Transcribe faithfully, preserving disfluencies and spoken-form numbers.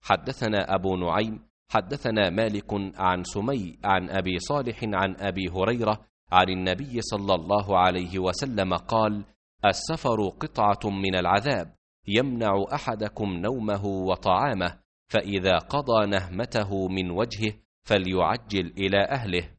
حدثنا أبو نعيم حدثنا مالك عن سمي عن أبي صالح عن أبي هريرة عن النبي صلى الله عليه وسلم قال: السفر قطعة من العذاب، يمنع أحدكم نومه وطعامه، فإذا قضى نهمته من وجهه فليعجل إلى أهله.